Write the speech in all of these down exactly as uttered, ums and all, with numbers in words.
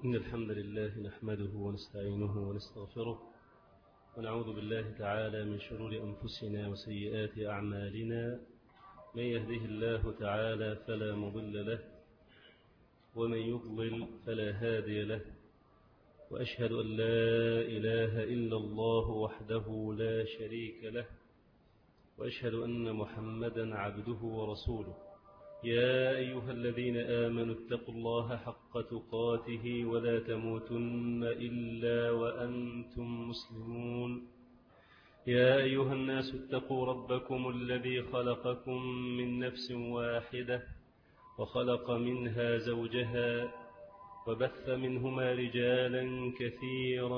إن الحمد لله نحمده ونستعينه ونستغفره ونعوذ بالله تعالى من شرور أنفسنا وسيئات أعمالنا. من يهده الله تعالى فلا مضل له ومن يضلل فلا هادي له، وأشهد أن لا إله إلا الله وحده لا شريك له، وأشهد أن محمدا عبده ورسوله. يا أيها الذين آمنوا اتقوا الله حق تقاته ولا تموتن إلا وأنتم مسلمون. يا أيها الناس اتقوا ربكم الذي خلقكم من نفس واحدة وخلق منها زوجها وبث منهما رجالا كثيرا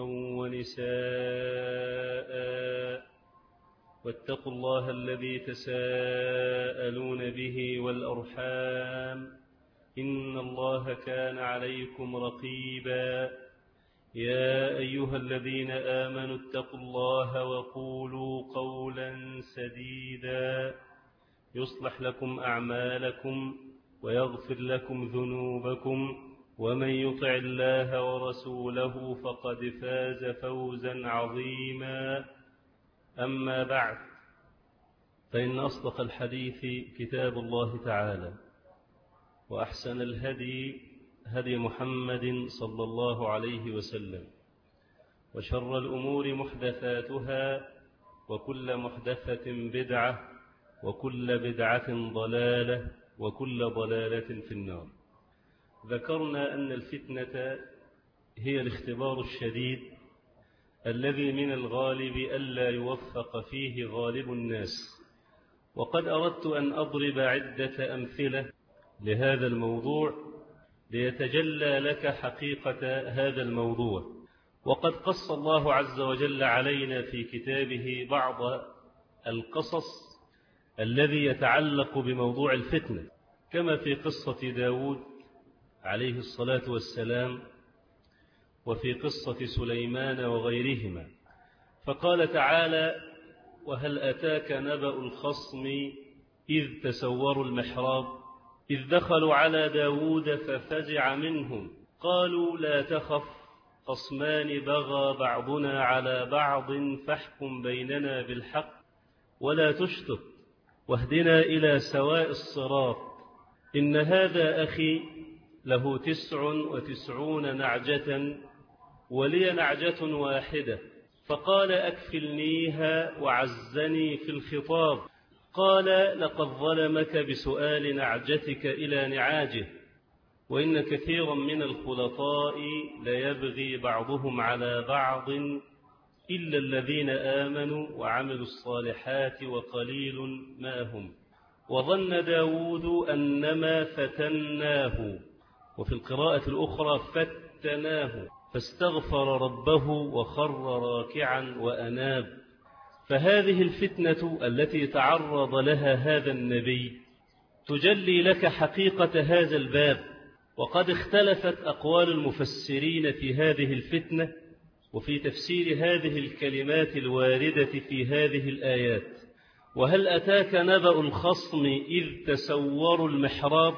ونساء، واتقوا الله الذي تساءلون به والأرحام إن الله كان عليكم رقيبا. يا أيها الذين آمنوا اتقوا الله وقولوا قولا سديدا يصلح لكم أعمالكم ويغفر لكم ذنوبكم، ومن يطع الله ورسوله فقد فاز فوزا عظيما. أما بعد، فإن أصدق الحديث كتاب الله تعالى، وأحسن الهدي هدي محمد صلى الله عليه وسلم، وشر الأمور محدثاتها، وكل محدثة بدعة، وكل بدعة ضلالة، وكل ضلالة في النار. ذكرنا أن الفتنة هي الاختبار الشديد الذي من الغالب ألا يوفق فيه غالب الناس، وقد أردت أن أضرب عدة أمثلة لهذا الموضوع ليتجلى لك حقيقة هذا الموضوع. وقد قص الله عز وجل علينا في كتابه بعض القصص الذي يتعلق بموضوع الفتنة، كما في قصة داود عليه الصلاة والسلام، وفي قصة سليمان وغيرهما. فقال تعالى: وهل أتاك نبأ الخصم إذ تسوروا المحراب إذ دخلوا على داود ففزع منهم قالوا لا تخف خصمان بغى بعضنا على بعض فاحكم بيننا بالحق ولا تشطط واهدنا إلى سواء الصراط إن هذا أخي له تسع وتسعون نعجة ولي نعجة واحدة فقال أكفلنيها وعزني في الخطاب قال لقد ظلمك بسؤال نعجتك إلى نعاجه وإن كثيرا من الخلطاء ليبغي بعضهم على بعض إلا الذين آمنوا وعملوا الصالحات وقليل ما هم وظن داود أنما فتناه، وفي القراءة الأخرى فتناه فاستغفر ربه وخر راكعا وأناب. فهذه الفتنة التي تعرض لها هذا النبي تجلي لك حقيقة هذا الباب. وقد اختلفت أقوال المفسرين في هذه الفتنة وفي تفسير هذه الكلمات الواردة في هذه الآيات. وهل أتاك نبأ الخصم إذ تسوروا المحراب؟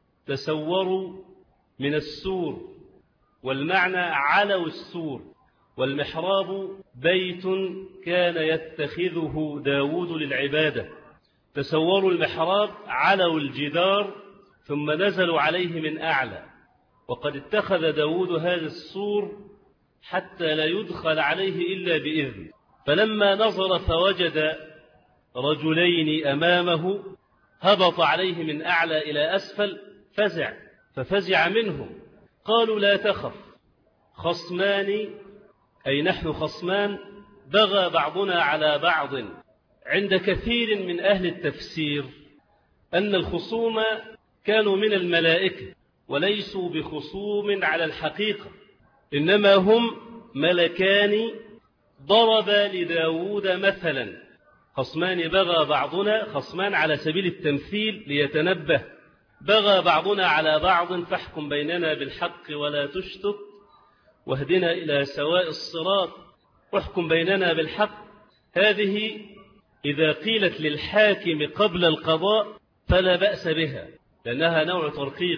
تسوروا من السور، والمعنى علوا السور، والمحراب بيت كان يتخذه داود للعبادة. تسوروا المحراب، علوا الجدار ثم نزلوا عليه من أعلى. وقد اتخذ داود هذا السور حتى لا يدخل عليه إلا بإذن. فلما نظر فوجد رجلين أمامه هبط عليه من أعلى إلى أسفل فزع ففزع منهم. قالوا لا تخف خصمان، أي نحن خصمان بغى بعضنا على بعض. عند كثير من أهل التفسير أن الخصوم كانوا من الملائكة وليسوا بخصوم على الحقيقة، إنما هم ملكان ضربا لداود مثلا. خصمان بغى بعضنا، خصمان على سبيل التمثيل ليتنبه. بغى بعضنا على بعض فاحكم بيننا بالحق ولا تشطط واهدنا إلى سواء الصراط واحكم بيننا بالحق. هذه إذا قيلت للحاكم قبل القضاء فلا بأس بها، لأنها نوع ترقيق.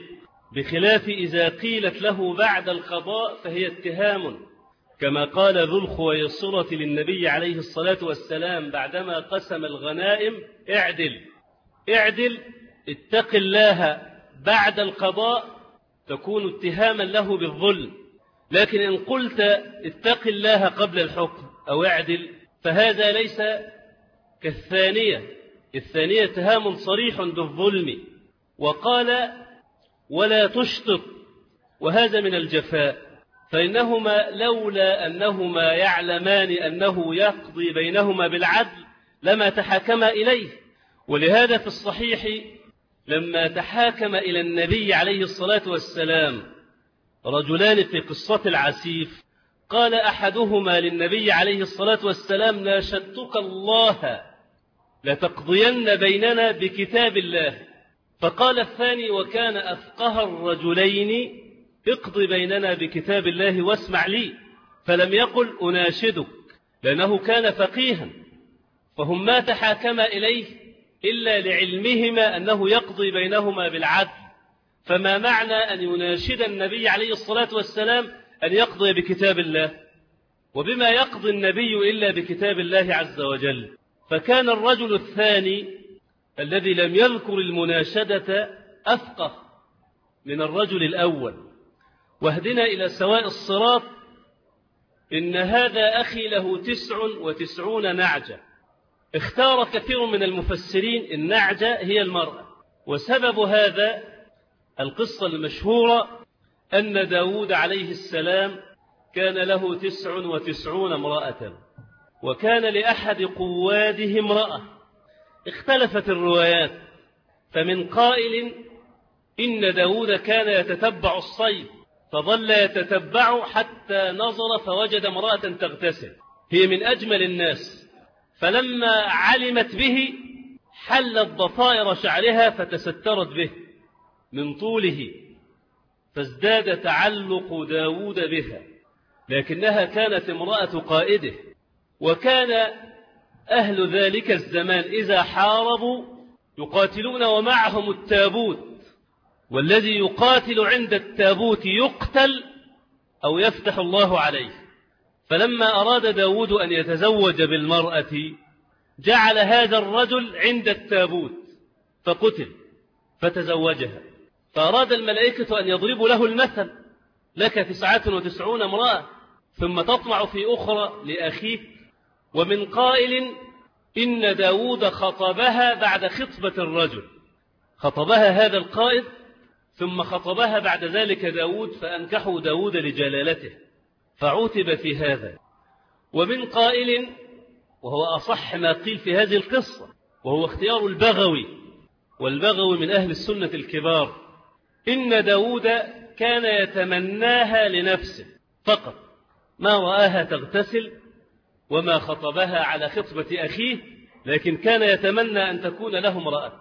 بخلاف إذا قيلت له بعد القضاء فهي اتهام، كما قال ذو الخويصرة للنبي عليه الصلاة والسلام بعدما قسم الغنائم: اعدل اعدل اتق الله بعد القضاء، تكون اتهاما له بالظلم. لكن إن قلت اتق الله قبل الحكم أو اعدل فهذا ليس كالثانية، الثانية اتهام صريح بالظلم. وقال: ولا تشطط، وهذا من الجفاء، فإنهما لولا أنهما يعلمان أنه يقضي بينهما بالعدل لما تحاكما إليه. ولهذا في الصحيح لما تحاكم إلى النبي عليه الصلاة والسلام رجلان في قصة العسيف، قال أحدهما للنبي عليه الصلاة والسلام: ناشدتك الله لتقضين بيننا بكتاب الله. فقال الثاني وكان أفقه الرجلين: اقض بيننا بكتاب الله واسمع لي. فلم يقل أناشدك، لأنه كان فقيها، فهم ما تحاكما إليه إلا لعلمهما أنه يقضي بينهما بالعدل. فما معنى أن يناشد النبي عليه الصلاة والسلام أن يقضي بكتاب الله؟ وبما يقضي النبي إلا بكتاب الله عز وجل. فكان الرجل الثاني الذي لم يذكر المناشدة أفقه من الرجل الأول. واهدنا إلى سواء الصراط، إن هذا أخي له تسع وتسعون نعجة. اختار كثير من المفسرين النعجة هي المرأة، وسبب هذا القصة المشهورة أن داود عليه السلام كان له تسع وتسعون امرأة، وكان لأحد قواده امرأة. اختلفت الروايات، فمن قائل إن داود كان يتتبع الصيد، فظل يتتبع حتى نظر فوجد امرأة تغتسل، هي من أجمل الناس، فلما علمت به حلت ضفائر شعرها فتسترت به من طوله، فازداد تعلق داود بها، لكنها كانت امرأة قائده. وكان أهل ذلك الزمان إذا حاربوا يقاتلون ومعهم التابوت، والذي يقاتل عند التابوت يقتل أو يفتح الله عليه. فلما أراد داود أن يتزوج بالمرأة جعل هذا الرجل عند التابوت فقتل فتزوجها. فأراد الملائكة أن يضربوا له المثل: لك تسعة وتسعون امرأة ثم تطمع في أخرى لأخيك. ومن قائل إن داود خطبها بعد خطبة الرجل، خطبها هذا القائد ثم خطبها بعد ذلك داود، فأنكحوا داود لجلالته، فعوتب في هذا. ومن قائل، وهو أصح ما قيل في هذه القصة، وهو اختيار البغوي، والبغوي من أهل السنة الكبار، إن داود كان يتمناها لنفسه فقط، ما رآها تغتسل وما خطبها على خطبة أخيه، لكن كان يتمنى أن تكون له امرأة.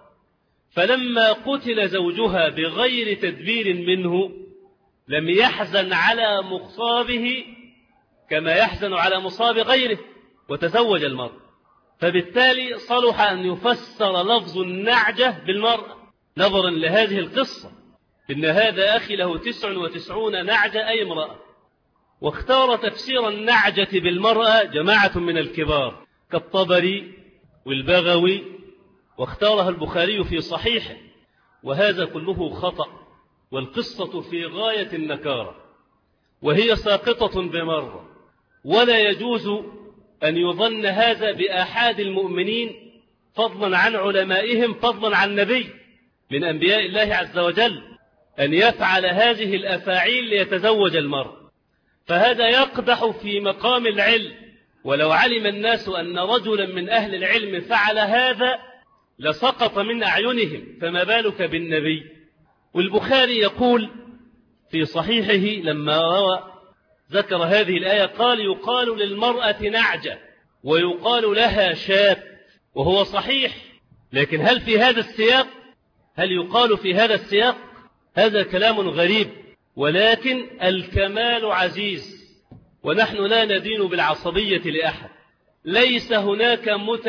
فلما قتل زوجها بغير تدبير منه لم يحزن على مصابه كما يحزن على مصاب غيره، وتزوج المرأة. فبالتالي صلح أن يفسر لفظ النعجة بالمرأة نظرا لهذه القصة، إن هذا أخي له تسع وتسعون نعجة أي امرأة. واختار تفسير النعجة بالمرأة جماعة من الكبار كالطبري والبغوي، واختارها البخاري في صحيحه، وهذا كله خطأ، والقصة في غاية النكارة، وهي ساقطة بمرة. ولا يجوز أن يظن هذا بآحاد المؤمنين فضلا عن علمائهم، فضلا عن نبي من أنبياء الله عز وجل، أن يفعل هذه الأفاعيل ليتزوج المرء، فهذا يقدح في مقام العلم. ولو علم الناس أن رجلا من أهل العلم فعل هذا لسقط من أعينهم، فما بالك بالنبي. والبخاري يقول في صحيحه لما روى ذكر هذه الآية قال: يقال للمرأة نعجة ويقال لها شاة، وهو صحيح. لكن هل في هذا السياق؟ هل يقال في هذا السياق؟ هذا كلام غريب. ولكن الكمال عزيز، ونحن لا ندين بالعصبية لأحد. ليس هناك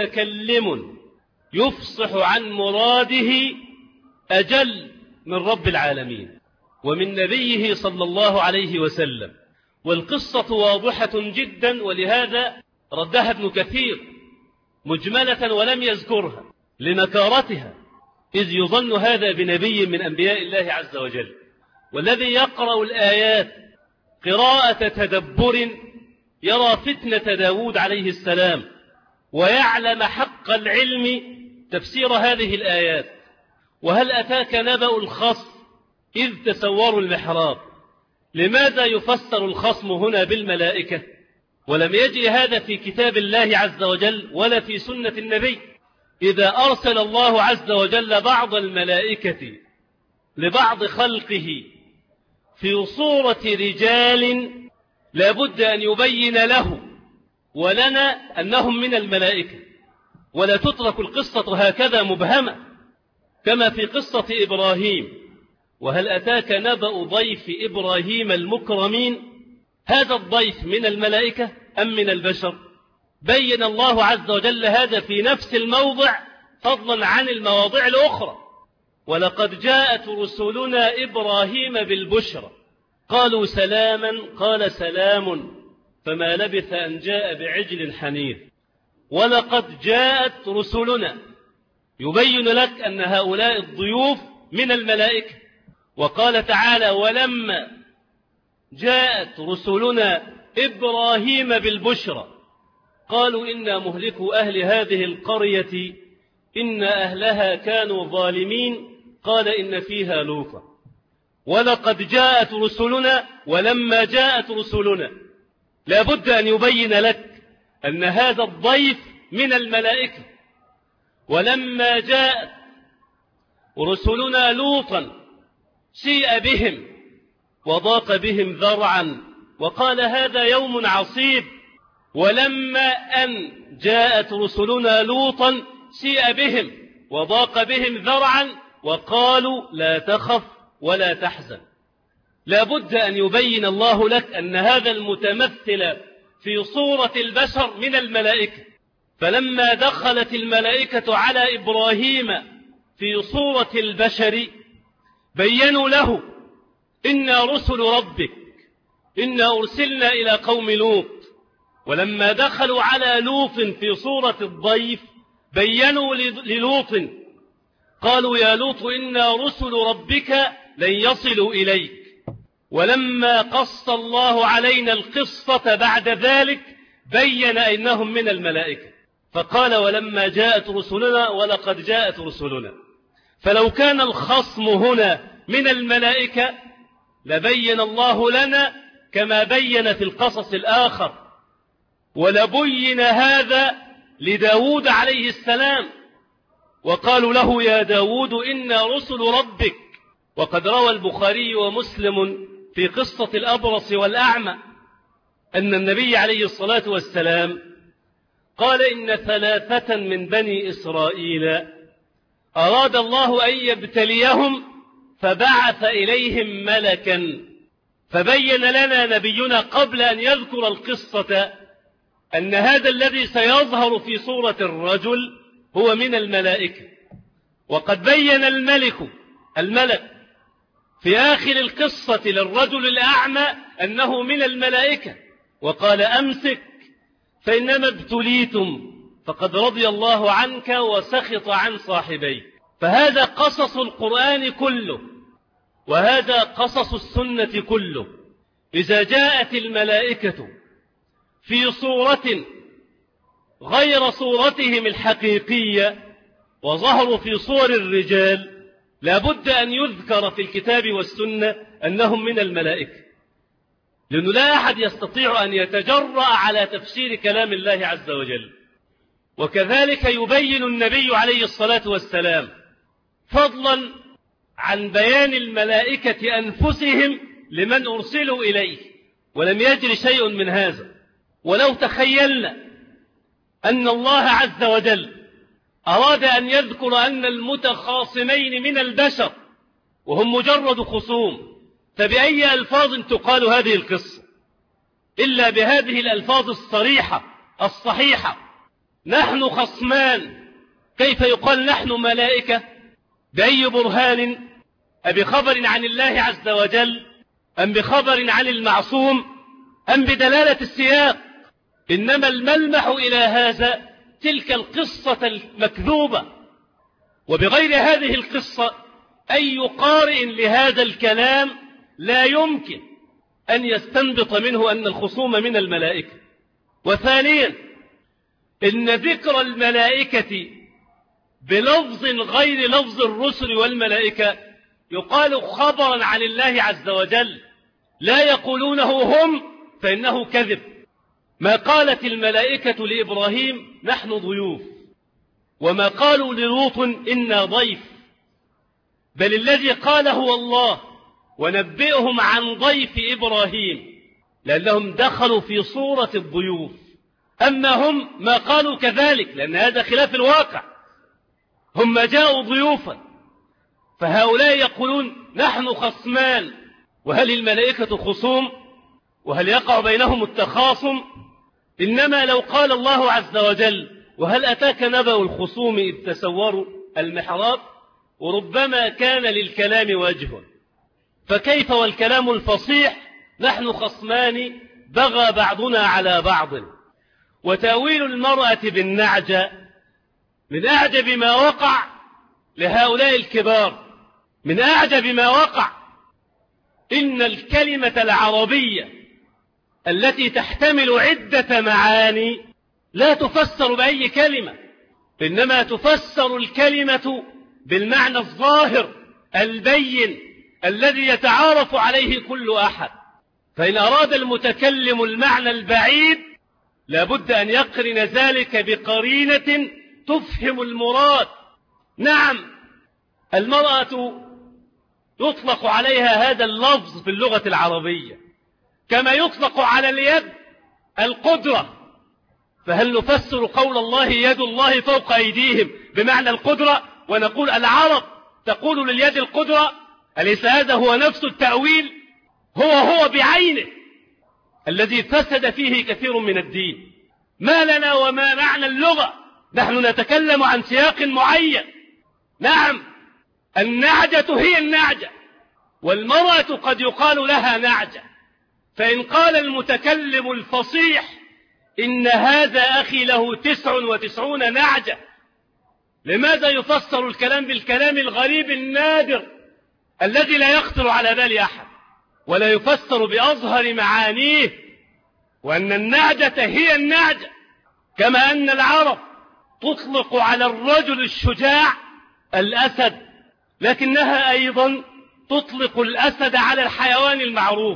متكلم يفصح عن مراده أجل من رب العالمين. ومن نبيه صلى الله عليه وسلم. والقصة واضحة جدا، ولهذا ردها ابن كثير مجملة ولم يذكرها لنكارتها، إذ يظن هذا بنبي من أنبياء الله عز وجل. والذي يقرأ الآيات قراءة تدبر يرى فتنة داود عليه السلام، ويعلم حق العلم تفسير هذه الآيات. وهل أتاك نبأ الخصم إذ تسوروا المحراب؟ لماذا يفسر الخصم هنا بالملائكة؟ ولم يجئ هذا في كتاب الله عز وجل ولا في سنة النبي. إذا أرسل الله عز وجل بعض الملائكة لبعض خلقه في صورة رجال لابد أن يبين له ولنا أنهم من الملائكة، ولا تترك القصة هكذا مبهمة كما في قصة إبراهيم. وهل أتاك نبأ ضيف إبراهيم المكرمين؟ هذا الضيف من الملائكة أم من البشر؟ بين الله عز وجل هذا في نفس الموضع فضلا عن المواضع الأخرى. ولقد جاءت رسلنا إبراهيم بالبشرى قالوا سلاما قال سلام فما لبث أن جاء بعجل حنيذ. ولقد جاءت رسلنا يبين لك أن هؤلاء الضيوف من الملائكة. وقال تعالى ولما جاءت رسلنا إبراهيم بالبشرى قالوا إنا مهلكوا أهل هذه القرية إن أهلها كانوا ظالمين قال إن فيها لوطا. ولقد جاءت رسلنا ولما جاءت رسلنا لابد أن يبين لك أن هذا الضيف من الملائكة. ولما جاءت رسلنا لوطا سيء بهم وضاق بهم ذرعا وقال هذا يوم عصيب. ولما أن جاءت رسلنا لوطا سيء بهم وضاق بهم ذرعا وقالوا لا تخف ولا تحزن. لابد أن يبين الله لك أن هذا المتمثل في صورة البشر من الملائكة. فلما دخلت الملائكة على إبراهيم في صورة البشر بيّنوا له إنا رسل ربك إنا أرسلنا إلى قوم لوط. ولما دخلوا على لوط في صورة الضيف بيّنوا للوط قالوا يا لوط إنا رسل ربك لن يصلوا إليك. ولما قص الله علينا القصة بعد ذلك بيّن أنهم من الملائكة فقال ولما جاءت رسلنا ولقد جاءت رسلنا. فلو كان الخصم هنا من الملائكة لبين الله لنا كما بين في القصص الآخر. ولبين هذا لداود عليه السلام وقالوا له يا داود إنا رسل ربك. وقد روى البخاري ومسلم في قصة الأبرص والأعمى أن النبي عليه الصلاة والسلام قال إن ثلاثة من بني إسرائيل أراد الله أن يبتليهم فبعث إليهم ملكا. فبين لنا نبينا قبل أن يذكر القصة أن هذا الذي سيظهر في صورة الرجل هو من الملائكة. وقد بين الملك الملك في آخر القصة للرجل الأعمى أنه من الملائكة وقال أمسك فإنما ابتليتم فقد رضي الله عنك وسخط عن صاحبيك. فهذا قصص القرآن كله وهذا قصص السنة كله. إذا جاءت الملائكة في صورة غير صورتهم الحقيقية وظهروا في صور الرجال لابد أن يذكر في الكتاب والسنة أنهم من الملائكة، لأنه لا أحد يستطيع أن يتجرأ على تفسير كلام الله عز وجل. وكذلك يبين النبي عليه الصلاة والسلام فضلا عن بيان الملائكة أنفسهم لمن أرسلوا إليه، ولم يجري شيء من هذا. ولو تخيلنا أن الله عز وجل أراد أن يذكر أن المتخاصمين من البشر وهم مجرد خصوم، فبأي ألفاظ تقال هذه القصة إلا بهذه الألفاظ الصريحة الصحيحة؟ نحن خصمان، كيف يقال نحن ملائكة؟ بأي برهان؟ أبخبر عن الله عز وجل أم بخبر عن المعصوم أم بدلالة السياق؟ إنما الملمح إلى هذا تلك القصة المكذوبة. وبغير هذه القصة أي قارئ لهذا الكلام لا يمكن أن يستنبط منه أن الخصوم من الملائكة. وثانيا إن ذكر الملائكة بلفظ غير لفظ الرسل والملائكة يقال خبرا عن الله عز وجل، لا يقولونه هم فإنه كذب. ما قالت الملائكة لإبراهيم نحن ضيوف، وما قالوا للوط إنا ضيف، بل الذي قال هو الله. ونبئهم عن ضيف إبراهيم لأنهم دخلوا في صورة الضيوف، أما هم ما قالوا كذلك لأن هذا خلاف الواقع، هم جاءوا ضيوفا. فهؤلاء يقولون نحن خصمان، وهل الملائكة خصوم؟ وهل يقع بينهم التخاصم؟ إنما لو قال الله عز وجل وهل أتاك نبأ الخصوم إذ تسوروا المحراب، وربما كان للكلام وجه، فكيف والكلام الفصيح نحن خصمان بغى بعضنا على بعض. وتأويل المرأة بالنعجة من أعجب ما وقع لهؤلاء الكبار، من أعجب ما وقع. إن الكلمة العربية التي تحتمل عدة معاني لا تفسر بأي كلمة، إنما تفسر الكلمة بالمعنى الظاهر البين الذي يتعارف عليه كل أحد. فإن أراد المتكلم المعنى البعيد لابد أن يقرن ذلك بقرينة تفهم المراد. نعم، المرأة يطلق عليها هذا اللفظ في اللغة العربية كما يطلق على اليد القدرة. فهل نفسر قول الله يد الله فوق أيديهم بمعنى القدرة ونقول العرب تقول لليد القدرة؟ أليس هذا هو نفس التأويل؟ هو هو بعينه الذي فسد فيه كثير من الدين. ما لنا وما معنى اللغة؟ نحن نتكلم عن سياق معين. نعم، النعجة هي النعجة، والمرأة قد يقال لها نعجة. فإن قال المتكلم الفصيح إن هذا أخي له تسع وتسعون نعجة، لماذا يفسر الكلام بالكلام الغريب النادر الذي لا يخطر على بال أحد، ولا يفسر بأظهر معانيه، وأن النعجة هي النعجة؟ كما أن العرب تطلق على الرجل الشجاع الأسد، لكنها أيضا تطلق الأسد على الحيوان المعروف.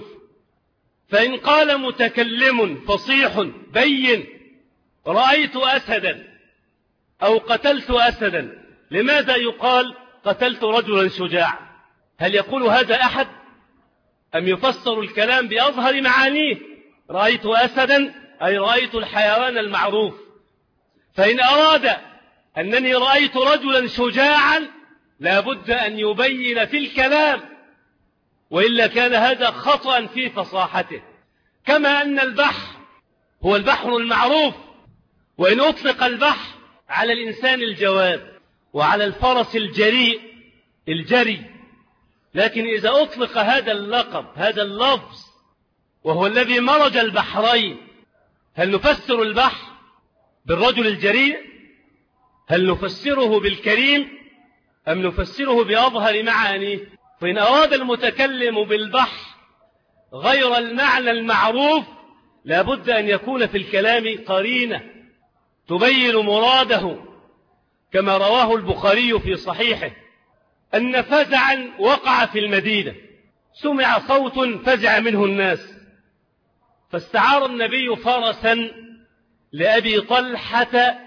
فإن قال متكلم فصيح بين رأيت أسدا أو قتلت أسدا، لماذا يقال قتلت رجلا شجاع؟ هل يقول هذا أحد؟ أم يفسر الكلام بأظهر معانيه؟ رأيت أسدا أي رأيت الحيوان المعروف. فإن أراد أنني رأيت رجلا شجاعا لابد أن يبين في الكلام، وإلا كان هذا خطأ في فصاحته. كما أن البحر هو البحر المعروف، وإن أطلق البحر على الإنسان الجواد وعلى الفرس الجريء الجري، لكن إذا أطلق هذا اللقب هذا اللفظ وهو الذي مرج البحرين، هل نفسر البحر بالرجل الجريء؟ هل نفسره بالكريم أم نفسره بأظهر معانيه؟ فإن أراد المتكلم بالبحر غير المعنى المعروف لابد أن يكون في الكلام قرينة تبين مراده، كما رواه البخاري في صحيحه أن فزعا وقع في المدينة، سمع صوت فزع منه الناس، فاستعار النبي فرسا لأبي طلحة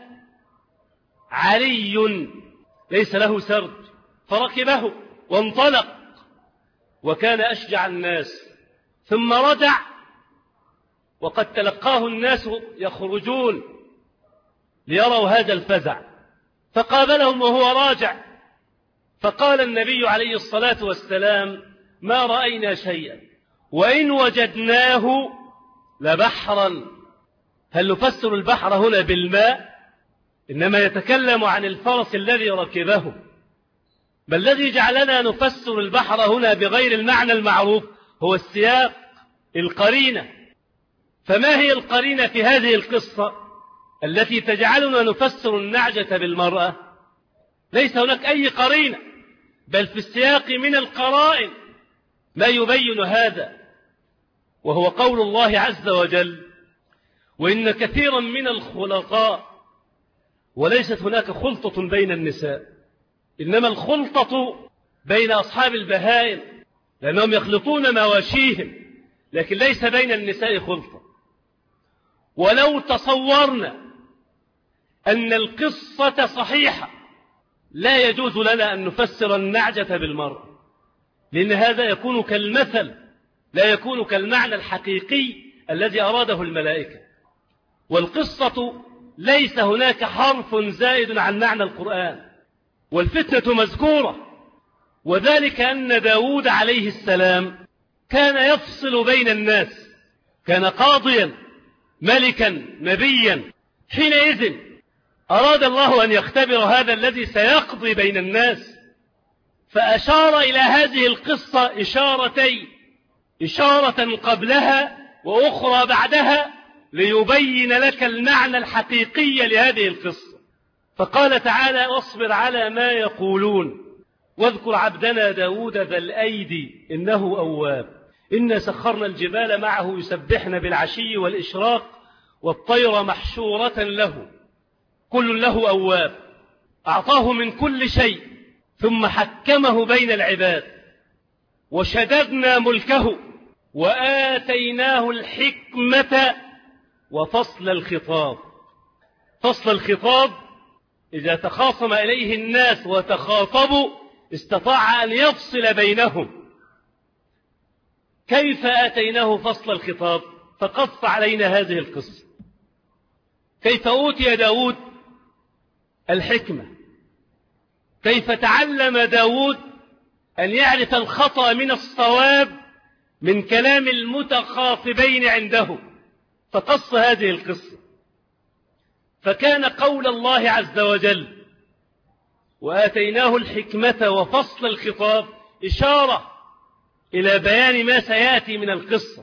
علي ليس له سرج، فركبه وانطلق وكان أشجع الناس، ثم رجع وقد تلقاه الناس يخرجون ليروا هذا الفزع، فقابلهم وهو راجع، فقال النبي عليه الصلاة والسلام ما رأينا شيئا وإن وجدناه لبحرا. هل نفسر البحر هنا بالماء؟ إنما يتكلم عن الفرس الذي ركبه. ما الذي جعلنا نفسر البحر هنا بغير المعنى المعروف؟ هو السياق، القرينة. فما هي القرينة في هذه القصة التي تجعلنا نفسر النعجة بالمرأة؟ ليس هناك أي قرينة، بل في السياق من القرائن ما يبين هذا، وهو قول الله عز وجل: وإن كثيرا من الخلطاء. وليست هناك خلطة بين النساء، إنما الخلطة بين أصحاب البهائم، لأنهم يخلطون مواشيهم، لكن ليس بين النساء خلطة. ولو تصورنا أن القصة صحيحة لا يجوز لنا أن نفسر النعجة بالمرأة، لأن هذا يكون كالمثل، لا يكون كالمعنى الحقيقي الذي أراده الملائكة. والقصة ليس هناك حرف زائد عن معنى القرآن، والفتنة مذكورة، وذلك أن داود عليه السلام كان يفصل بين الناس، كان قاضيا ملكا نبيا. حينئذ أراد الله أن يختبر هذا الذي سيقضي بين الناس، فأشار إلى هذه القصة إشارتين، إشارة قبلها وأخرى بعدها، ليبين لك المعنى الحقيقي لهذه القصة. فقال تعالى: واصبر على ما يقولون واذكر عبدنا داود ذا الأيدي إنه أواب إنا سخرنا الجبال معه يسبحن بالعشي والإشراق والطير محشورة له كل له أواب أعطاه من كل شيء ثم حكمه بين العباد وشددنا ملكه وآتيناه الحكمة وفصل الخطاب. فصل الخطاب إذا تخاصم إليه الناس وتخاطبوا استطاع أن يفصل بينهم. كيف آتيناه فصل الخطاب؟ فقص علينا هذه القصة. كيف أوتي داود الحكمة؟ كيف تعلم داود أن يعرف الخطأ من الصواب من كلام المتخاطبين عنده؟ فقص هذه القصة. فكان قول الله عز وجل وآتيناه الحكمة وفصل الخطاب إشارة إلى بيان ما سيأتي من القصة.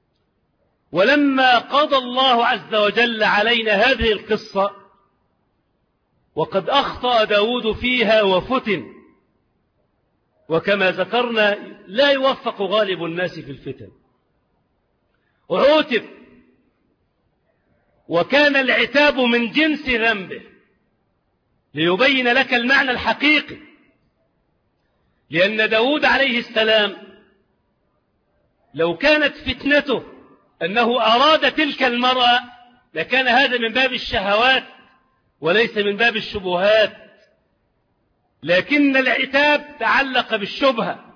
ولما قضى الله عز وجل علينا هذه القصة وقد أخطأ داود فيها وفتن، وكما ذكرنا لا يوفق غالب الناس في الفتن، عوتب وكان العتاب من جنس ذنبه، ليبين لك المعنى الحقيقي. لأن داود عليه السلام لو كانت فتنته أنه أراد تلك المرأة لكان هذا من باب الشهوات وليس من باب الشبهات، لكن العتاب تعلق بالشبهة.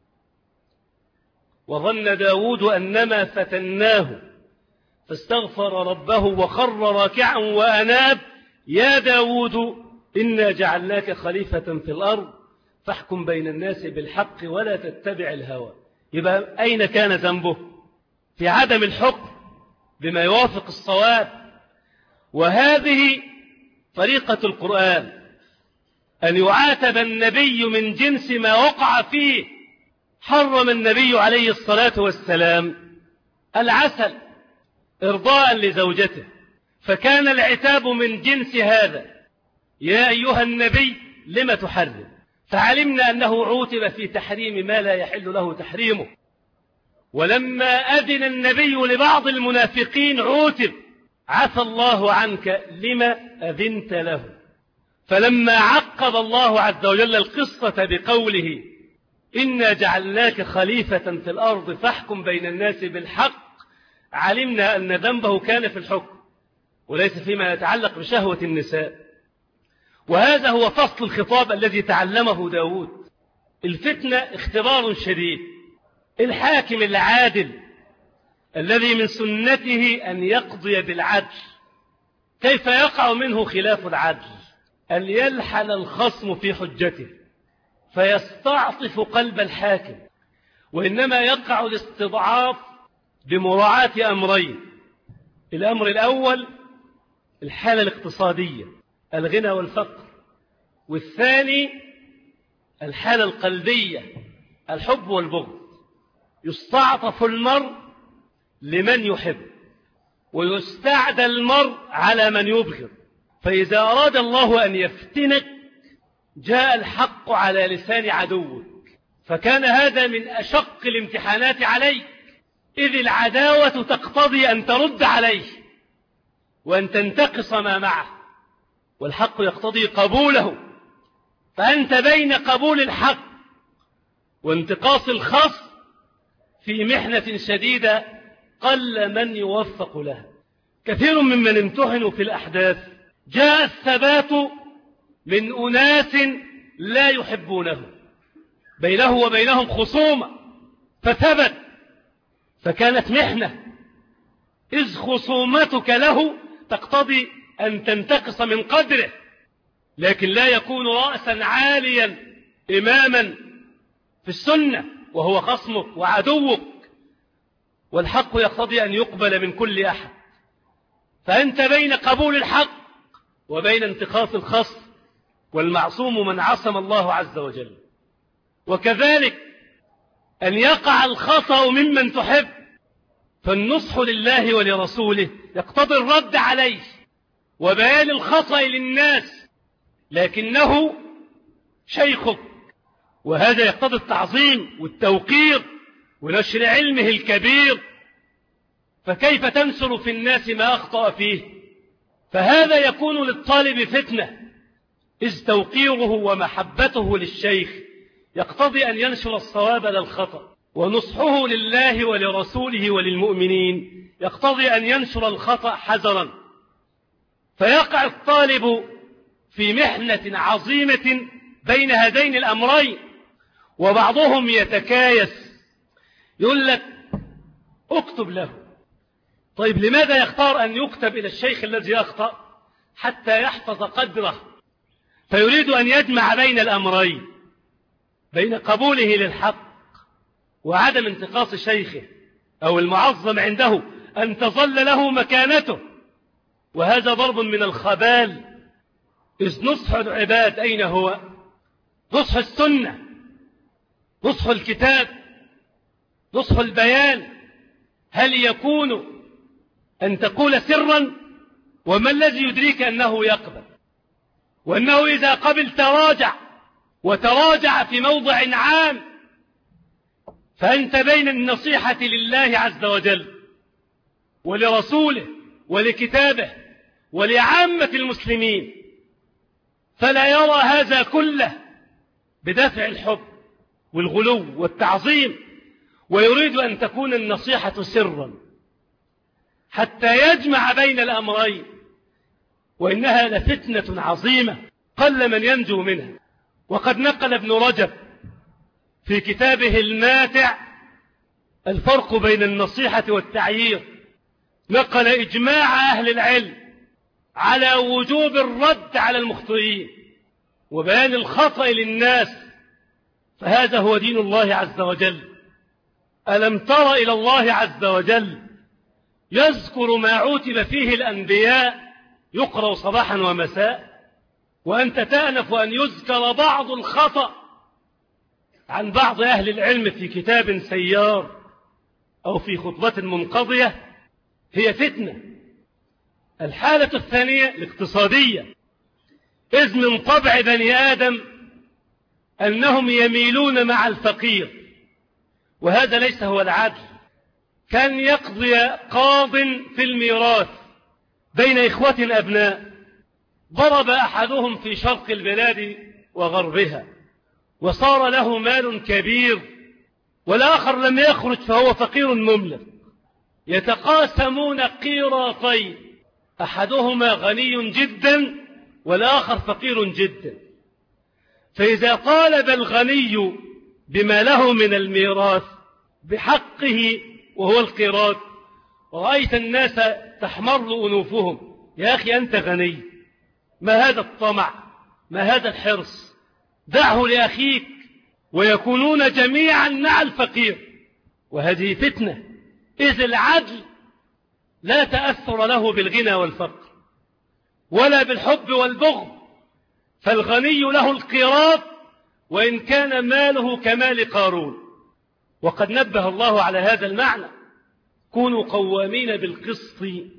وظن داود أنما فتناه فاستغفر ربه وخر راكعا وأناب يا داود إنا جعلناك خليفة في الأرض فاحكم بين الناس بالحق ولا تتبع الهوى. يبقى أين كان ذنبه؟ في عدم الحكم بما يوافق الصواب. وهذه طريقة القرآن، أن يعاتب النبي من جنس ما وقع فيه. حرم النبي عليه الصلاة والسلام العسل إرضاء لزوجته، فكان العتاب من جنس هذا: يا أيها النبي لم تحرم؟ فعلمنا أنه عوتب في تحريم ما لا يحل له تحريمه. ولما أذن النبي لبعض المنافقين عوتب: عفى الله عنك لما أذنت له. فلما عقب الله عز وجل القصة بقوله إنا جعلناك خليفة في الأرض فاحكم بين الناس بالحق، علمنا أن ذنبه كان في الحكم وليس فيما يتعلق بشهوة النساء. وهذا هو فصل الخطاب الذي تعلمه داود. الفتنة اختبار شديد. الحاكم العادل الذي من سنته أن يقضي بالعدل كيف يقع منه خلاف العدل؟ أن يلحن الخصم في حجته فيستعطف قلب الحاكم، وإنما يقع الاستضعاف بمراعاة أمرين. الأمر الأول الحالة الاقتصادية، الغنى والفقر، والثاني الحالة القلبية، الحب والبغض. يستعطف المرء لمن يحب، ويستعدى المرء على من يبغض. فإذا أراد الله أن يفتنك جاء الحق على لسان عدوك، فكان هذا من أشق الامتحانات عليك، إذ العداوة تقتضي أن ترد عليه وأن تنتقص ما معه، والحق يقتضي قبوله. فأنت بين قبول الحق وانتقاص الخصم في محنة شديدة قل من يوفق لها. كثير ممن امتحنوا في الأحداث جاء الثبات من أناس لا يحبونه، بينه وبينهم خصومة فثبت، فكانت محنة، إذ خصومتك له تقتضي أن تنتقص من قدره، لكن لا يكون رأسا عاليا إماما في السنة وهو خصمك وعدوك، والحق يقتضي أن يقبل من كل أحد. فأنت بين قبول الحق وبين انتقاص الخصم، والمعصوم من عصم الله عز وجل. وكذلك أن يقع الخطأ ممن تحب، فالنصح لله ولرسوله يقتضي الرد عليه وبيان الخطأ للناس، لكنه شيخك، وهذا يقتضي التعظيم والتوقير ونشر علمه الكبير، فكيف تنشر في الناس ما أخطأ فيه؟ فهذا يكون للطالب فتنة، إذ توقيره ومحبته للشيخ يقتضي أن ينشر الصواب لا الخطأ، ونصحه لله ولرسوله وللمؤمنين يقتضي أن ينشر الخطأ حذرا. فيقع الطالب في محنة عظيمة بين هذين الأمرين، وبعضهم يتكايس يقول لك اكتب له. طيب لماذا يختار أن يكتب إلى الشيخ الذي أخطأ؟ حتى يحفظ قدره، فيريد أن يجمع بين الأمرين، بين قبوله للحق وعدم انتقاص شيخه أو المعظم عنده أن تظل له مكانته، وهذا ضرب من الخبال. إذ نصح العباد أين هو؟ نصح السنة، نصح الكتاب، نصح البيان. هل يكون أن تقول سرا؟ وما الذي يدريك أنه يقبل، وأنه إذا قبل تراجع وتراجع في موضع عام؟ فأنت بين النصيحة لله عز وجل ولرسوله ولكتابه ولعامة المسلمين، فلا يرى هذا كله بدافع الحب والغلو والتعظيم، ويريد أن تكون النصيحة سرا حتى يجمع بين الأمرين، وإنها لفتنة عظيمة قل من ينجو منها. وقد نقل ابن رجب في كتابه الماتع الفرق بين النصيحة والتعيير، نقل إجماع أهل العلم على وجوب الرد على المخطئين وبيان الخطأ للناس، فهذا هو دين الله عز وجل. ألم تر إلى الله عز وجل يذكر ما عوتب فيه الأنبياء يقرأ صباحا ومساء، وأنت تأنف أن يذكر بعض الخطأ عن بعض أهل العلم في كتاب سيار أو في خطبة منقضية؟ هي فتنة. الحالة الثانية الاقتصادية، إذ من طبع بني آدم أنهم يميلون مع الفقير، وهذا ليس هو العدل. كان يقضي قاض في الميراث بين إخوة أبناء، ضرب أحدهم في شرق البلاد وغربها وصار له مال كبير، والآخر لم يخرج فهو فقير مملك، يتقاسمون قيراطين، أحدهما غني جدا والآخر فقير جدا. فإذا طالب الغني بما له من الميراث بحقه وهو القيراط، رأيت الناس تحمر أنوفهم، يا أخي أنت غني، ما هذا الطمع، ما هذا الحرص، دعه لأخيك، ويكونون جميعا مع الفقير. وهذه فتنة، إذ العدل لا تأثر له بالغنى والفقر ولا بالحب والبغض، فالغني له القيراط وإن كان ماله كمال قارون. وقد نبه الله على هذا المعنى: كونوا قوامين بالقسط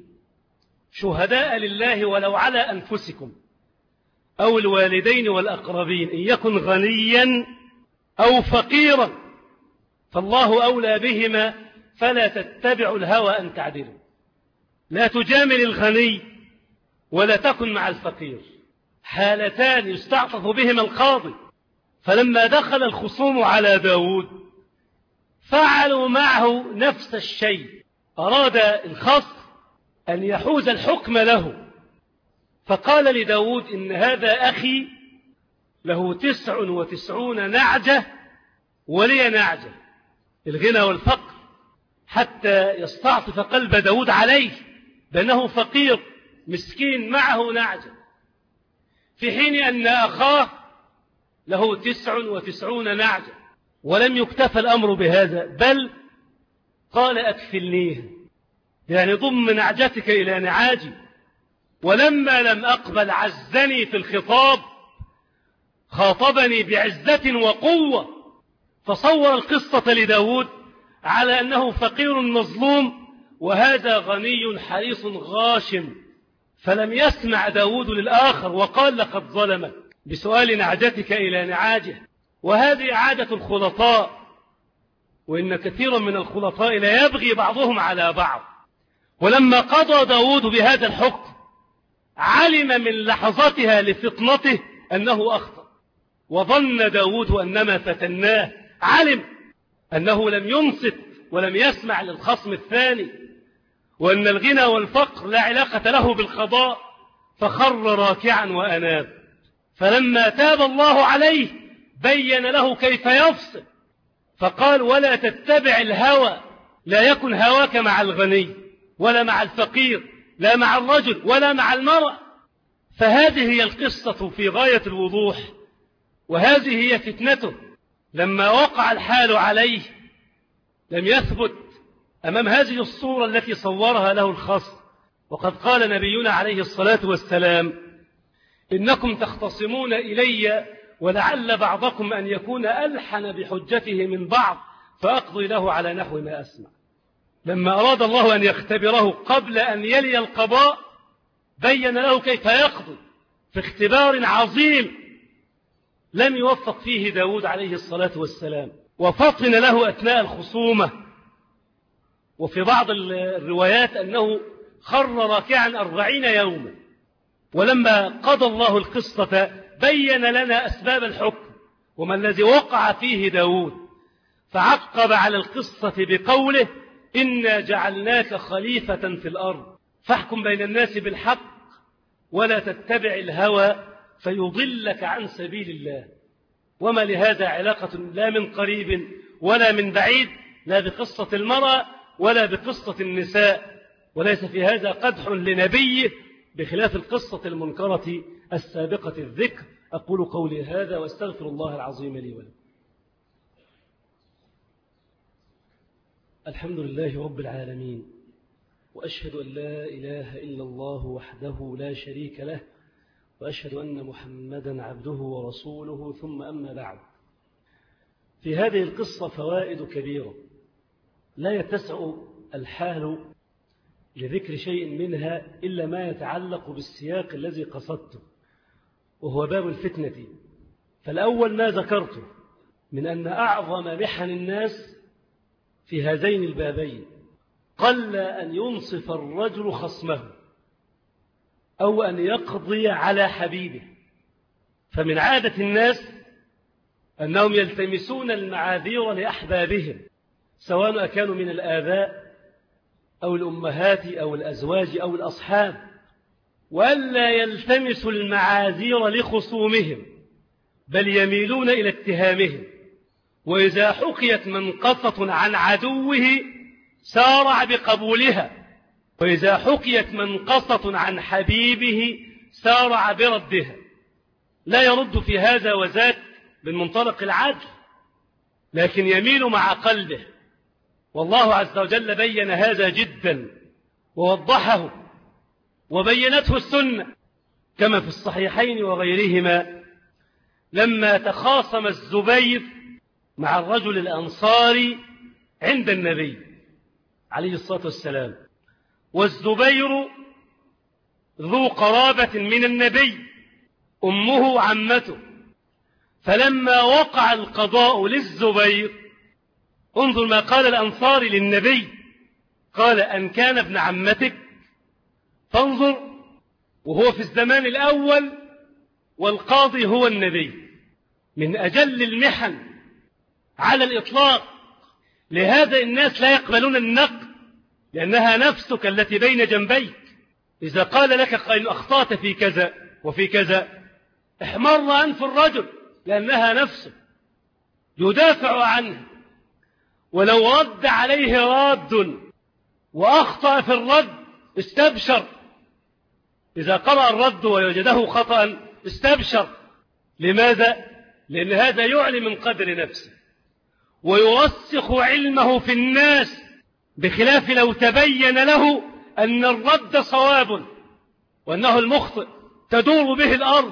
شهداء لله ولو على أنفسكم أو الوالدين والأقربين إن يكن غنيا أو فقيرا فالله أولى بهما فلا تتبعوا الهوى أن تعدلوا. لا تجامل الغني ولا تكن مع الفقير، حالتان يستعطف بهما القاضي. فلما دخل الخصوم على داود فعلوا معه نفس الشيء، أراد الخصم أن يحوز الحكم له، فقال لداود: إن هذا أخي له تسع وتسعون نعجة ولي نعجة، الغنى والفقر، حتى يستعطف قلب داود عليه بأنه فقير مسكين معه نعجة، في حين أن أخاه له تسع وتسعون نعجة. ولم يكتف الأمر بهذا، بل قال: أكفلنيه، يعني ضم نعجتك إلى نعاجي. ولما لم أقبل عزني في الخطاب، خاطبني بعزة وقوة، فصور القصة لداود على أنه فقير مظلوم وهذا غني حريص غاشم. فلم يسمع داود للآخر وقال: لقد ظلمك بسؤال نعجتك إلى نعاجه. وهذه عادة الخلطاء، وإن كثيرا من الخلطاء لا يبغي بعضهم على بعض. ولما قضى داود بهذا الحكم علم من لحظتها لفطنته أنه أخطأ، وظن داود أنما فتناه، علم أنه لم ينصت ولم يسمع للخصم الثاني، وأن الغنى والفقر لا علاقة له بالقضاء، فخر راكعا وأناب. فلما تاب الله عليه بين له كيف يفصل، فقال: ولا تتبع الهوى، لا يكن هواك مع الغني ولا مع الفقير، لا مع الرجل ولا مع المرأة. فهذه هي القصة في غاية الوضوح، وهذه هي فتنته. لما وقع الحال عليه لم يثبت أمام هذه الصورة التي صورها له الخصم. وقد قال نبينا عليه الصلاة والسلام: إنكم تختصمون إلي ولعل بعضكم أن يكون ألحن بحجته من بعض فأقضي له على نحو ما أسمع. لما أراد الله أن يختبره قبل أن يلي القضاء بين له كيف يقضي في اختبار عظيم لم يوفق فيه داود عليه الصلاة والسلام، وفطن له أثناء الخصومة. وفي بعض الروايات أنه خر راكعا أربعين يوما. ولما قضى الله القصة بين لنا أسباب الحكم وما الذي وقع فيه داود، فعقب على القصة بقوله: إنا جعلناك خليفة في الأرض فاحكم بين الناس بالحق ولا تتبع الهوى فيضلك عن سبيل الله. وما لهذا علاقة لا من قريب ولا من بعيد، لا بقصة المرأة ولا بقصة النساء، وليس في هذا قدح لنبيه بخلاف القصة المنكرة السابقة الذكر. أقول قولي هذا واستغفر الله العظيم لي ولكم. الحمد لله رب العالمين، وأشهد أن لا إله إلا الله وحده لا شريك له، وأشهد أن محمدا عبده ورسوله، ثم أما بعد. في هذه القصة فوائد كبيرة لا يتسع الحال لذكر شيء منها إلا ما يتعلق بالسياق الذي قصدته، وهو باب الفتنة. فالأول ما ذكرته من أن أعظم محن الناس في هذين البابين قل أن ينصف الرجل خصمه أو أن يقضي على حبيبه. فمن عادة الناس أنهم يلتمسون المعاذير لأحبابهم، سواء كانوا من الآباء أو الأمهات أو الأزواج أو الأصحاب، وألا يلتمسوا المعاذير لخصومهم، بل يميلون إلى اتهامهم. وإذا حكيت منقصة عن عدوه سارع بقبولها، وإذا حكيت منقصة عن حبيبه سارع بردها. لا يرد في هذا وذاك من منطلق العدل، لكن يميل مع قلبه. والله عز وجل بين هذا جدا ووضحه، وبينته السنة كما في الصحيحين وغيرهما. لما تخاصم الزبير مع الرجل الأنصاري عند النبي عليه الصلاة والسلام، والزبير ذو قرابة من النبي، أمه عمته. فلما وقع القضاء للزبير، انظر ما قال الأنصاري للنبي، قال أن كان ابن عمتك. فانظر، وهو في الزمان الأول والقاضي هو النبي، من أجل المحن على الإطلاق. لهذا الناس لا يقبلون النقد، لأنها نفسك التي بين جنبيك. إذا قال لك إن أخطأت في كذا وفي كذا، احمر أنف الرجل، لأنها نفسه يدافع عنه. ولو رد عليه راد وأخطأ في الرد استبشر، إذا قرأ الرد ووجده خطأ استبشر. لماذا؟ لأن هذا يعلي من قدر نفسه ويرسخ علمه في الناس، بخلاف لو تبين له أن الرد صواب وأنه المخطئ تدور به الأرض،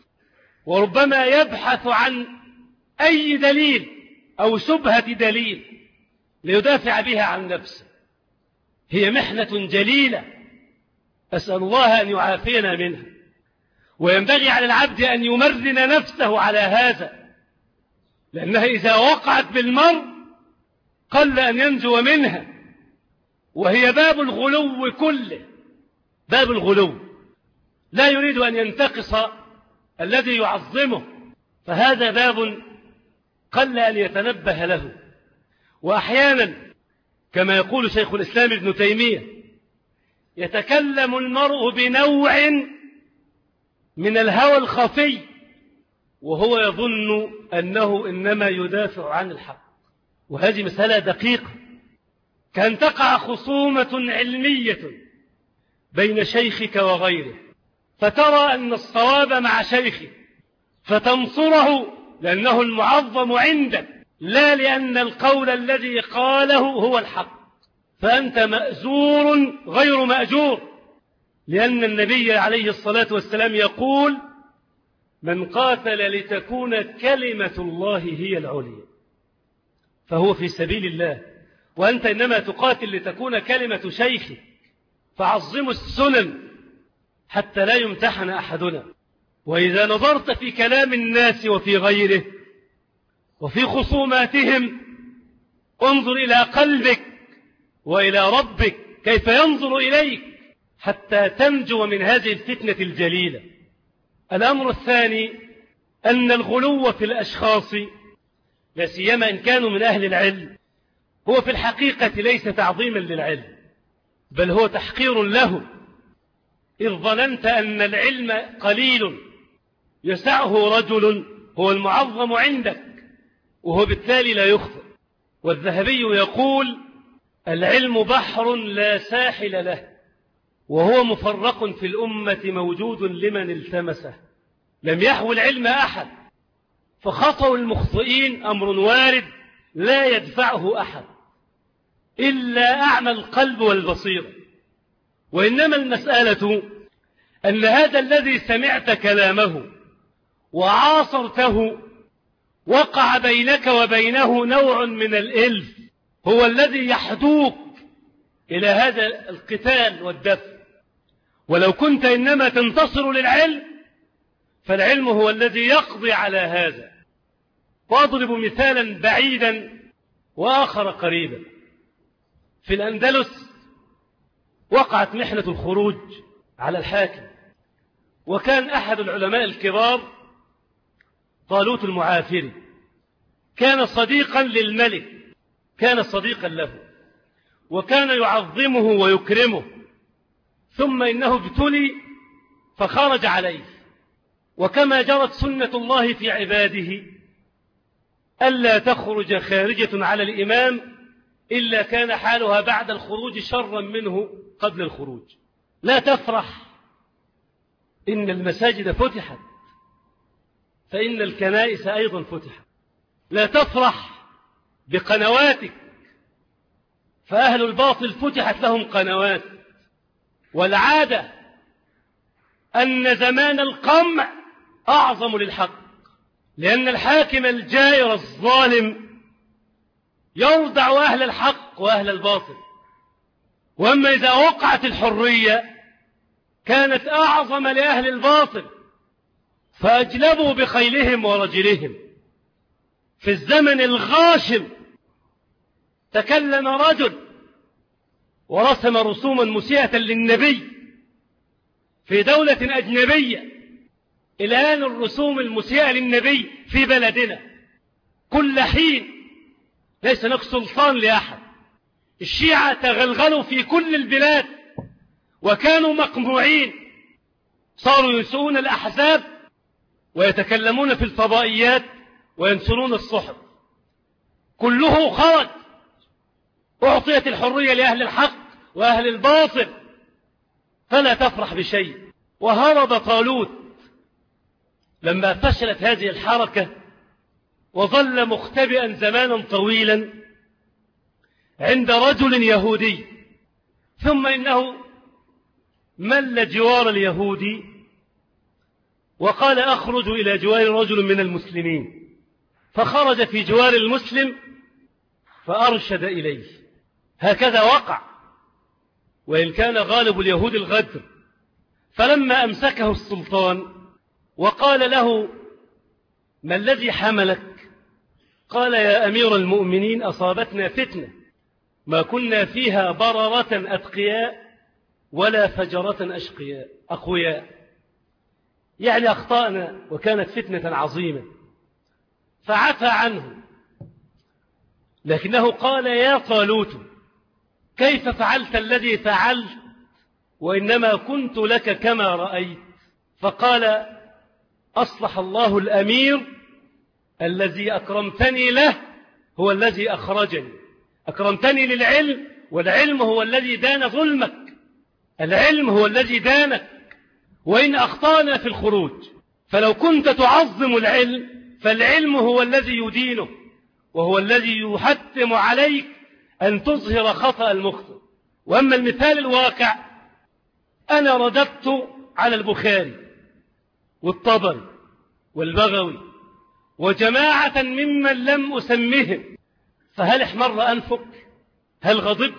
وربما يبحث عن أي دليل أو شبهة دليل ليدافع بها عن نفسه. هي محنة جليلة، أسأل الله أن يعافينا منها. وينبغي على العبد أن يمرن نفسه على هذا، لأنها إذا وقعت بالمرء قل أن ينجو منها، وهي باب الغلو كله، باب الغلو. لا يريد أن ينتقص الذي يعظمه، فهذا باب قل أن يتنبه له. وأحيانا كما يقول شيخ الإسلام ابن تيمية، يتكلم المرء بنوع من الهوى الخفي وهو يظن أنه إنما يدافع عن الحق، وهذه مسألة دقيقة. كان تقع خصومة علمية بين شيخك وغيره، فترى أن الصواب مع شيخك فتنصره لأنه المعظم عندك، لا لأن القول الذي قاله هو الحق، فأنت مأزور غير مأجور. لأن النبي عليه الصلاة والسلام يقول: من قاتل لتكون كلمة الله هي العليا فهو في سبيل الله، وأنت إنما تقاتل لتكون كلمة شيخك. فعظموا السنن حتى لا يمتحن أحدنا. وإذا نظرت في كلام الناس وفي غيره وفي خصوماتهم، انظر إلى قلبك وإلى ربك كيف ينظر إليك حتى تنجو من هذه الفتنة الجليلة. الأمر الثاني أن الغلو في الأشخاص، لا سيما إن كانوا من أهل العلم، هو في الحقيقة ليس تعظيما للعلم، بل هو تحقير له، إذ ظننت أن العلم قليل يسعه رجل هو المعظم عندك، وهو بالتالي لا يخطئ. والذهبي يقول: العلم بحر لا ساحل له، وهو مفرق في الأمة موجود لمن التمسه. لم يحوي العلم أحد، فخطأ المخطئين أمر وارد لا يدفعه أحد إلا أعمى القلب والبصيرة. وإنما المسألة أن هذا الذي سمعت كلامه وعاصرته وقع بينك وبينه نوع من الإلف، هو الذي يحدوك إلى هذا القتال والدفع. ولو كنت إنما تنتصر للعلم، فالعلم هو الذي يقضي على هذا. وأضرب مثالا بعيدا وآخر قريبا. في الأندلس وقعت محنة الخروج على الحاكم، وكان أحد العلماء الكبار طالوت المعافري، كان صديقا للملك، كان صديقا له، وكان يعظمه ويكرمه. ثم إنه ابتلي فخرج عليه، وكما جرت سنة الله في عباده ألا تخرج خارجة على الإمام إلا كان حالها بعد الخروج شرا منه قبل الخروج. لا تفرح إن المساجد فتحت، فإن الكنائس أيضا فتحت. لا تفرح بقنواتك، فأهل الباطل فتحت لهم قنوات. والعادة أن زمان القمع أعظم للحق، لأن الحاكم الجائر الظالم يردع أهل الحق وأهل الباطل. وأما إذا وقعت الحرية كانت أعظم لأهل الباطل فأجلبوا بخيلهم ورجلهم. في الزمن الغاشم تكلم رجل ورسم رسوما مسيئة للنبي في دولة أجنبية. الآن الرسوم المسيئة للنبي في بلدنا كل حين ليس هناك سلطان لأحد. الشيعة تغلغلوا في كل البلاد وكانوا مقموعين، صاروا ينسون الأحزاب ويتكلمون في الفضائيات وينشرون الصحف. كله خرج. أعطيت الحرية لأهل الحق وأهل الباطل، فلا تفرح بشيء. وهرب طالوت لما فشلت هذه الحركة وظل مختبئا زمانا طويلا عند رجل يهودي، ثم إنه مل جوار اليهودي وقال أخرج إلى جوار رجل من المسلمين، فخرج في جوار المسلم فأرشد إليه. هكذا وقع، وإن كان غالب اليهود الغدر. فلما أمسكه السلطان وقال له: ما الذي حملك؟ قال: يا أمير المؤمنين، أصابتنا فتنة ما كنا فيها بررة أتقياء ولا فجرة أشقياء أقوياء، يعني أخطأنا وكانت فتنة عظيمة، فعفى عنه. لكنه قال: يا طالوت، كيف فعلت الذي فعلت وإنما كنت لك كما رأيت؟ فقال: أصلح الله الأمير الذي أكرمتني له هو الذي أخرجني. أكرمتني للعلم، والعلم هو الذي دان ظلمك، العلم هو الذي دانك، وإن أخطأنا في الخروج. فلو كنت تعظم العلم فالعلم هو الذي يدينه، وهو الذي يحتم عليك أن تظهر خطأ المخطئ. وأما المثال الواقع، أنا رددت على البخاري والطبري والبغوي وجماعة ممن لم أسمهم، فهل احمر أنفك؟ هل غضبت؟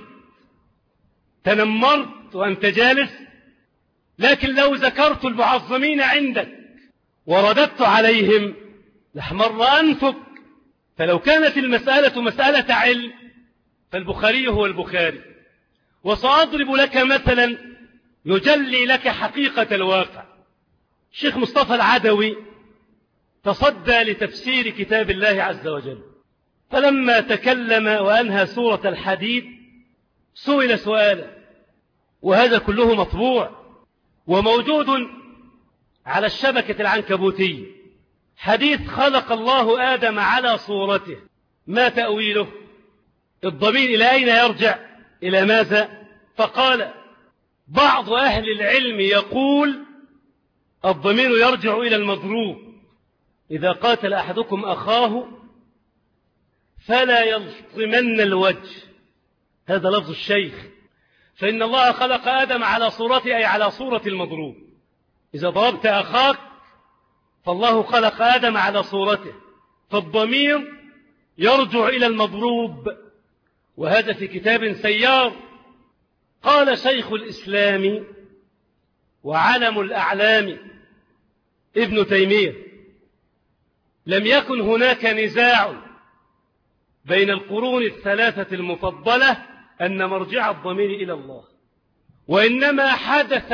تنمرت وأنت جالس؟ لكن لو ذكرت المعظمين عندك ورددت عليهم لاحمر أنفك. فلو كانت المسألة مسألة علم فالبخاري هو البخاري. وسأضرب لك مثلا يجلي لك حقيقة الواقع. الشيخ مصطفى العدوي تصدى لتفسير كتاب الله عز وجل، فلما تكلم وأنهى سورة الحديد سئل سؤالا، وهذا كله مطبوع وموجود على الشبكة العنكبوتية. حديث خلق الله آدم على صورته، ما تأويله؟ الضمير إلى أين يرجع؟ إلى ماذا؟ فقال بعض أهل العلم يقول الضمير يرجع إلى المضروب. إذا قاتل أحدكم أخاه فلا يلطمن الوجه، هذا لفظ الشيخ، فإن الله خلق آدم على صورته، أي على صورة المضروب. إذا ضربت أخاك فالله خلق آدم على صورته، فالضمير يرجع إلى المضروب، وهذا في كتاب سيار. قال شيخ الإسلام وعلم الأعلام ابن تيمية: لم يكن هناك نزاع بين القرون الثلاثة المفضلة أن مرجع الضمير إلى الله، وإنما حدث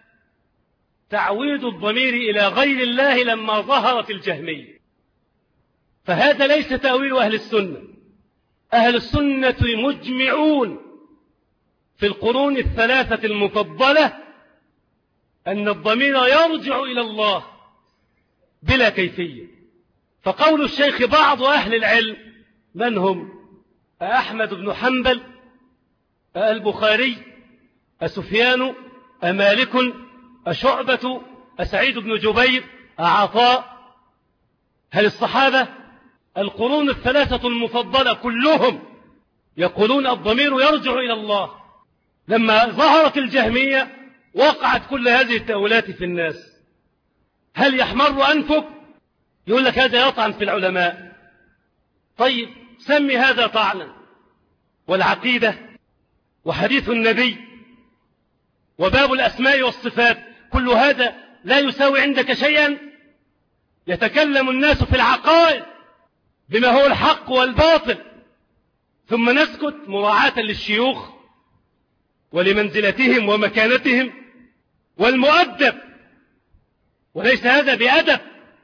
تعويض الضمير إلى غير الله لما ظهرت الجهمية. فهذا ليس تأويل أهل السنة. أهل السنة مجمعون في القرون الثلاثة المفضلة أن الضمير يرجع إلى الله بلا كيفية. فقول الشيخ بعض أهل العلم، من هم؟ أحمد بن حنبل، البخاري، أسفيان، أمالك، أشعبة، أسعيد بن جبير، أعطاء. هل الصحابة؟ القرون الثلاثة المفضلة كلهم يقولون الضمير يرجع إلى الله. لما ظهرت الجهمية وقعت كل هذه التأويلات في الناس. هل يحمر أنفك؟ يقول لك هذا يطعن في العلماء. طيب سمي هذا طعنا، والعقيدة وحديث النبي وباب الأسماء والصفات كل هذا لا يساوي عندك شيئا. يتكلم الناس في العقائد بما هو الحق والباطل، ثم نسكت مراعاة للشيوخ ولمنزلتهم ومكانتهم والمؤدب، وليس هذا بأدب.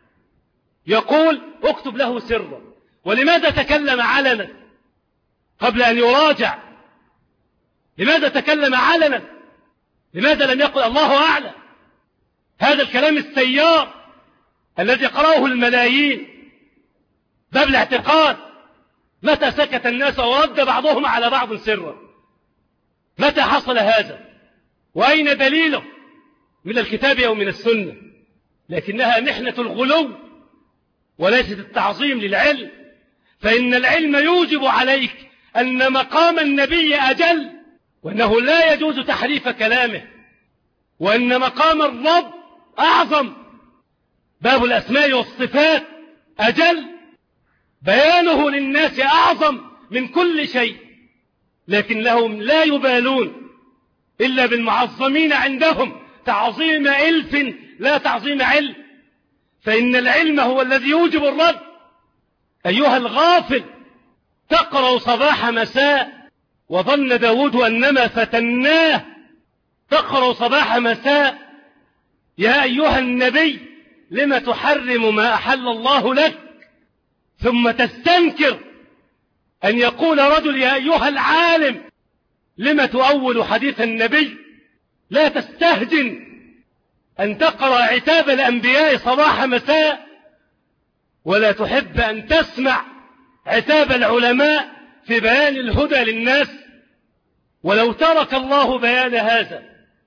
يقول اكتب له سرا. ولماذا تكلم علنا قبل أن يراجع؟ لماذا تكلم علنا؟ لماذا لم يقل الله أعلم؟ هذا الكلام السيار الذي قرأه الملايين باب الاعتقاد، متى سكت الناس ورد بعضهم على بعض سرا؟ متى حصل هذا؟ وأين دليله من الكتاب أو من السنة؟ لكنها محنة الغلو وليست التعظيم للعلم. فإن العلم يوجب عليك أن مقام النبي أجل، وأنه لا يجوز تحريف كلامه، وأن مقام الرب أعظم، باب الأسماء والصفات أجل، بيانه للناس أعظم من كل شيء. لكن لهم لا يبالون إلا بالمعظمين عندهم تعظيم إلف لا تعظيم علم. فإن العلم هو الذي يوجب الرد. أيها الغافل، تقرأ صباح مساء وظن داود أنما فتناه، تقرأ صباح مساء يا أيها النبي لم تحرم ما أحل الله لك، ثم تستنكر أن يقول رجل يا أيها العالم لم تؤول حديث النبي. لا تستهجن أن تقرأ عتاب الأنبياء صباح مساء، ولا تحب أن تسمع عتاب العلماء في بيان الهدى للناس. ولو ترك الله بيان هذا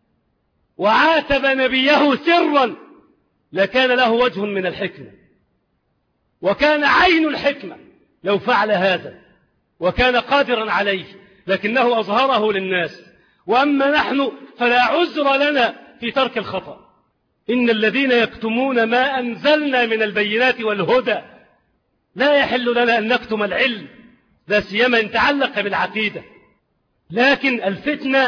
وعاتب نبيه سرا لكان له وجه من الحكمة، وكان عين الحكمة لو فعل هذا، وكان قادرا عليه، لكنه أظهره للناس. وأما نحن فلا عذر لنا في ترك الخطأ. إن الذين يكتمون ما أنزلنا من البينات والهدى، لا يحل لنا أن نكتم العلم، لا سيما إن تعلق بالعقيدة. لكن الفتنة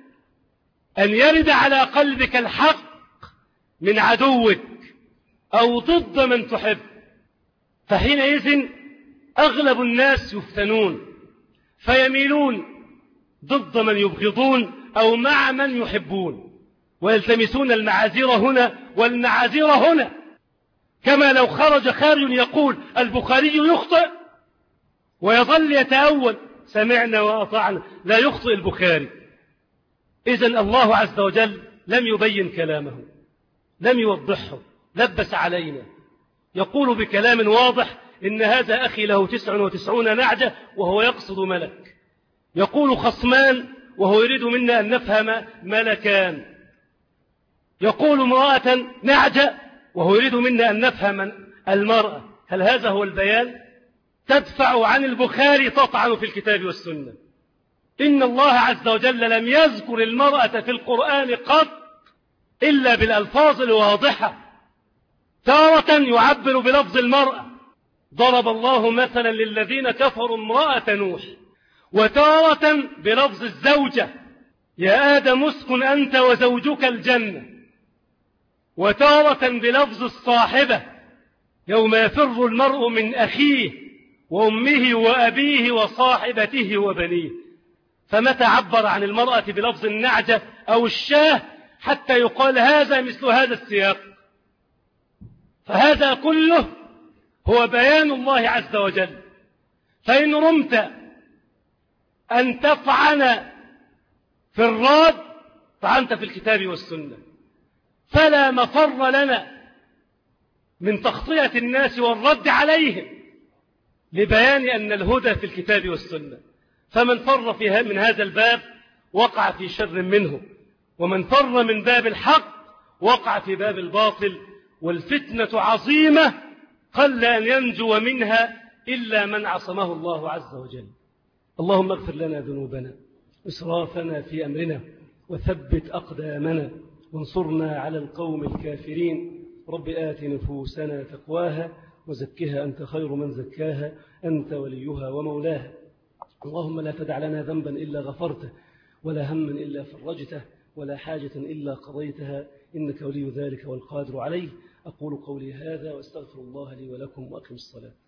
أن يرد على قلبك الحق من عدوك أو ضد من تحب، فحينئذ أغلب الناس يفتنون فيميلون ضد من يبغضون أو مع من يحبون، ويلتمسون المعاذير هنا والمعاذير هنا. كما لو خرج خارج يقول البخاري يخطئ ويظل يتأول سمعنا وأطعنا، لا يخطئ البخاري. إذن الله عز وجل لم يبين كلامه، لم يوضحه، لبس علينا. يقول بكلام واضح إن هذا أخي له تسع وتسعون نعجة وهو يقصد ملك. يقول خصمان وهو يريد منا أن نفهم ملكان. يقول امرأة نعجة وهو يريد منا أن نفهم المرأة. هل هذا هو البيان؟ تدفع عن البخاري تطعن في الكتاب والسنة. إن الله عز وجل لم يذكر المرأة في القرآن قط إلا بالألفاظ الواضحة. تارة يعبر بلفظ المرأة، ضرب الله مثلا للذين كفروا امرأة نوح، وتارة بلفظ الزوجة يا آدم اسكن أنت وزوجك الجنة، وتارة بلفظ الصاحبة يوم يفر المرء من أخيه وأمه وأبيه وصاحبته وبنيه. فمتى عبر عن المرأة بلفظ النعجة أو الشاه حتى يقال هذا مثل هذا السياق؟ فهذا كله هو بيان الله عز وجل. فإن رمت أن تطعن في الراد طعنت في الكتاب والسنة، فلا مفر لنا من تخطئة الناس والرد عليهم لبيان أن الهدى في الكتاب والسنة. فمن فر فيها من هذا الباب وقع في شر منه، ومن فر من باب الحق وقع في باب الباطل. والفتنة عظيمة قل أن ينجو منها إلا من عصمه الله عز وجل. اللهم اغفر لنا ذنوبنا إسرافنا في أمرنا وثبت أقدامنا وانصرنا على القوم الكافرين. رب آت نفوسنا تقواها وزكها أنت خير من زكاها أنت وليها ومولاها. اللهم لا تدع لنا ذنبا إلا غفرته ولا هما إلا فرجته ولا حاجة إلا قضيتها إنك ولي ذلك والقادر عليه. أقول قولي هذا وأستغفر الله لي ولكم وأقم الصلاة.